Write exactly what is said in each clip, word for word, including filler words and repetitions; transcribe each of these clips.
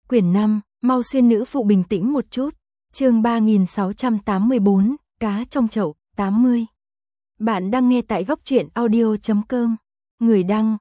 Quyển năm, mau xuyên nữ phụ bình tĩnh một chút. Chương ba nghìn sáu trăm tám mươi bốn, cá trong chậu, tám mươi. Bạn đang nghe tại góc truyện audio chấm com. Người đăng,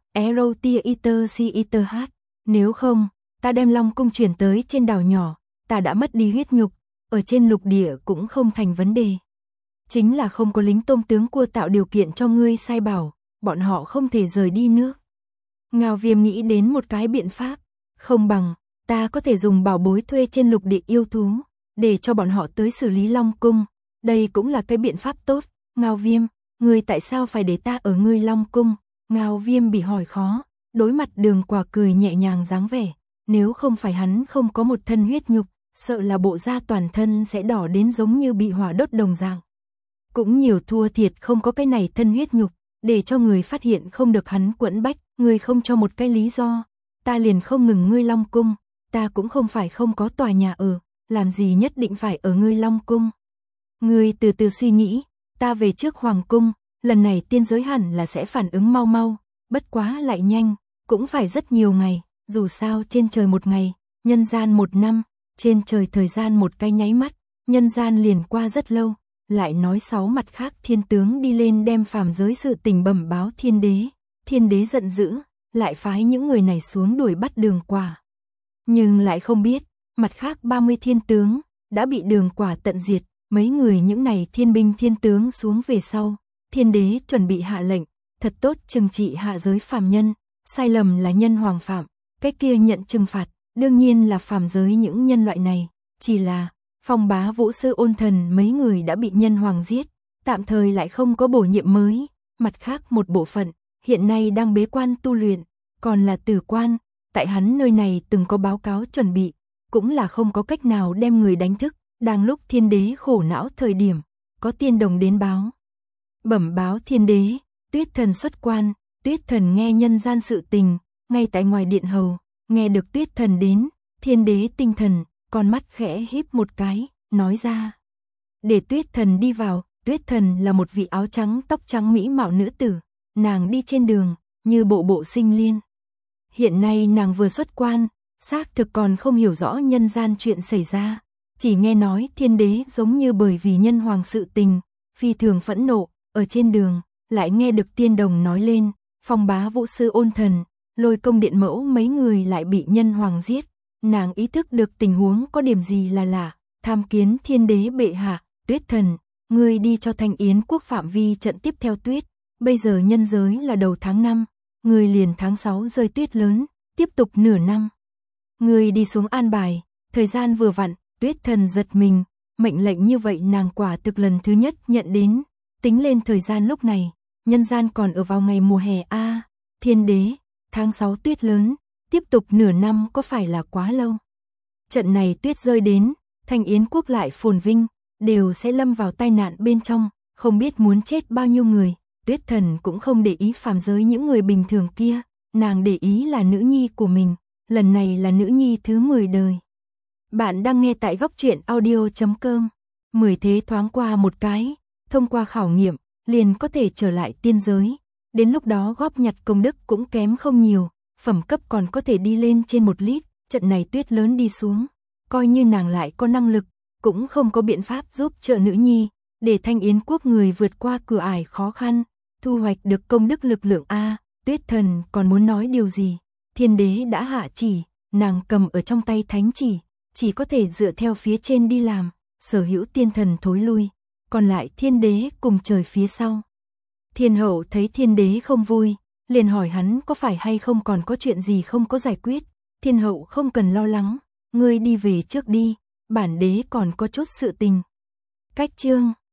Erotiaiter. Nếu không, ta đem Long Cung chuyển tới trên đảo nhỏ, ta đã mất đi huyết nhục, ở trên lục địa cũng không thành vấn đề. Chính là không có lính tôm tướng cua tạo điều kiện cho ngươi sai bảo, bọn họ không thể rời đi nước. Ngao Viêm nghĩ đến một cái biện pháp, không bằng, ta có thể dùng bảo bối thuê trên lục địa yêu thú, để cho bọn họ tới xử lý Long Cung, đây cũng là cái biện pháp tốt. Ngao Viêm, ngươi tại sao phải để ta ở ngươi Long Cung? Ngao Viêm bị hỏi khó, đối mặt Đường Quả cười nhẹ nhàng dáng vẻ, nếu không phải hắn không có một thân huyết nhục, sợ là bộ da toàn thân sẽ đỏ đến giống như bị hỏa đốt đồng dạng. Cũng nhiều thua thiệt không có cái này thân huyết nhục, để cho người phát hiện không được hắn quẫn bách, ngươi không cho một cái lý do, ta liền không ngừng ngươi Long Cung, ta cũng không phải không có tòa nhà ở, làm gì nhất định phải ở ngươi Long Cung. Ngươi từ từ suy nghĩ, ta về trước Hoàng Cung, lần này tiên giới hẳn là sẽ phản ứng mau mau, bất quá lại nhanh, cũng phải rất nhiều ngày, dù sao trên trời một ngày, nhân gian một năm, trên trời thời gian một cái nháy mắt, nhân gian liền qua rất lâu. Lại nói sáu mặt khác thiên tướng đi lên đem phàm giới sự tình bẩm báo thiên đế, thiên đế giận dữ, lại phái những người này xuống đuổi bắt Đường Quả. Nhưng lại không biết, mặt khác ba mươi thiên tướng, đã bị Đường Quả tận diệt, mấy người những này thiên binh thiên tướng xuống về sau, thiên đế chuẩn bị hạ lệnh, thật tốt trừng trị hạ giới phàm nhân, sai lầm là nhân hoàng phạm, cái kia nhận trừng phạt, đương nhiên là phàm giới những nhân loại này, chỉ là Phong Bá Vũ Sư Ôn Thần mấy người đã bị nhân hoàng giết, tạm thời lại không có bổ nhiệm mới, mặt khác một bộ phận, hiện nay đang bế quan tu luyện, còn là Tử Quan, tại hắn nơi này từng có báo cáo chuẩn bị, cũng là không có cách nào đem người đánh thức, đang lúc thiên đế khổ não thời điểm, có tiên đồng đến báo. Bẩm báo thiên đế, Tuyết Thần xuất quan, Tuyết Thần nghe nhân gian sự tình, ngay tại ngoài điện hầu, nghe được Tuyết Thần đến, thiên đế tinh thần, con mắt khẽ híp một cái, nói ra. Để Tuyết Thần đi vào, Tuyết Thần là một vị áo trắng tóc trắng mỹ mạo nữ tử, nàng đi trên đường, như bộ bộ sinh liên. Hiện nay nàng vừa xuất quan, xác thực còn không hiểu rõ nhân gian chuyện xảy ra, chỉ nghe nói thiên đế giống như bởi vì nhân hoàng sự tình, phi thường phẫn nộ, ở trên đường, lại nghe được tiên đồng nói lên, Phong Bá Vũ Sư Ôn Thần, Lôi Công Điện Mẫu mấy người lại bị nhân hoàng giết. Nàng ý thức được tình huống có điểm gì là lạ, tham kiến thiên đế bệ hạ, Tuyết Thần, ngươi đi cho Thanh Yến quốc phạm vi trận tiếp theo tuyết, bây giờ nhân giới là đầu tháng năm, ngươi liền tháng sáu rơi tuyết lớn, tiếp tục nửa năm. Ngươi đi xuống an bài, thời gian vừa vặn, Tuyết Thần giật mình, mệnh lệnh như vậy nàng quả thực lần thứ nhất nhận đến, tính lên thời gian lúc này, nhân gian còn ở vào ngày mùa hè a, à, thiên đế, tháng sáu tuyết lớn. Tiếp tục nửa năm có phải là quá lâu? Trận này tuyết rơi đến, Thanh Yến quốc lại phồn vinh, đều sẽ lâm vào tai nạn bên trong, không biết muốn chết bao nhiêu người. Tuyết Thần cũng không để ý phàm giới những người bình thường kia, nàng để ý là nữ nhi của mình, lần này là nữ nhi thứ mười đời. Bạn đang nghe tại góc truyện audio chấm com. Mười thế thoáng qua một cái, thông qua khảo nghiệm, liền có thể trở lại tiên giới. Đến lúc đó góp nhặt công đức cũng kém không nhiều. Phẩm cấp còn có thể đi lên trên một lít, trận này tuyết lớn đi xuống, coi như nàng lại có năng lực, cũng không có biện pháp giúp trợ nữ nhi, để Thanh Yến quốc người vượt qua cửa ải khó khăn, thu hoạch được công đức lực lượng a. Tuyết Thần còn muốn nói điều gì, thiên đế đã hạ chỉ, nàng cầm ở trong tay thánh chỉ, chỉ có thể dựa theo phía trên đi làm, sở hữu tiên thần thối lui, còn lại thiên đế cùng trời phía sau. Thiên hậu thấy thiên đế không vui, liền hỏi hắn có phải hay không còn có chuyện gì không có giải quyết. Thiên hậu không cần lo lắng, ngươi đi về trước đi, bản đế còn có chút sự tình. Cách chương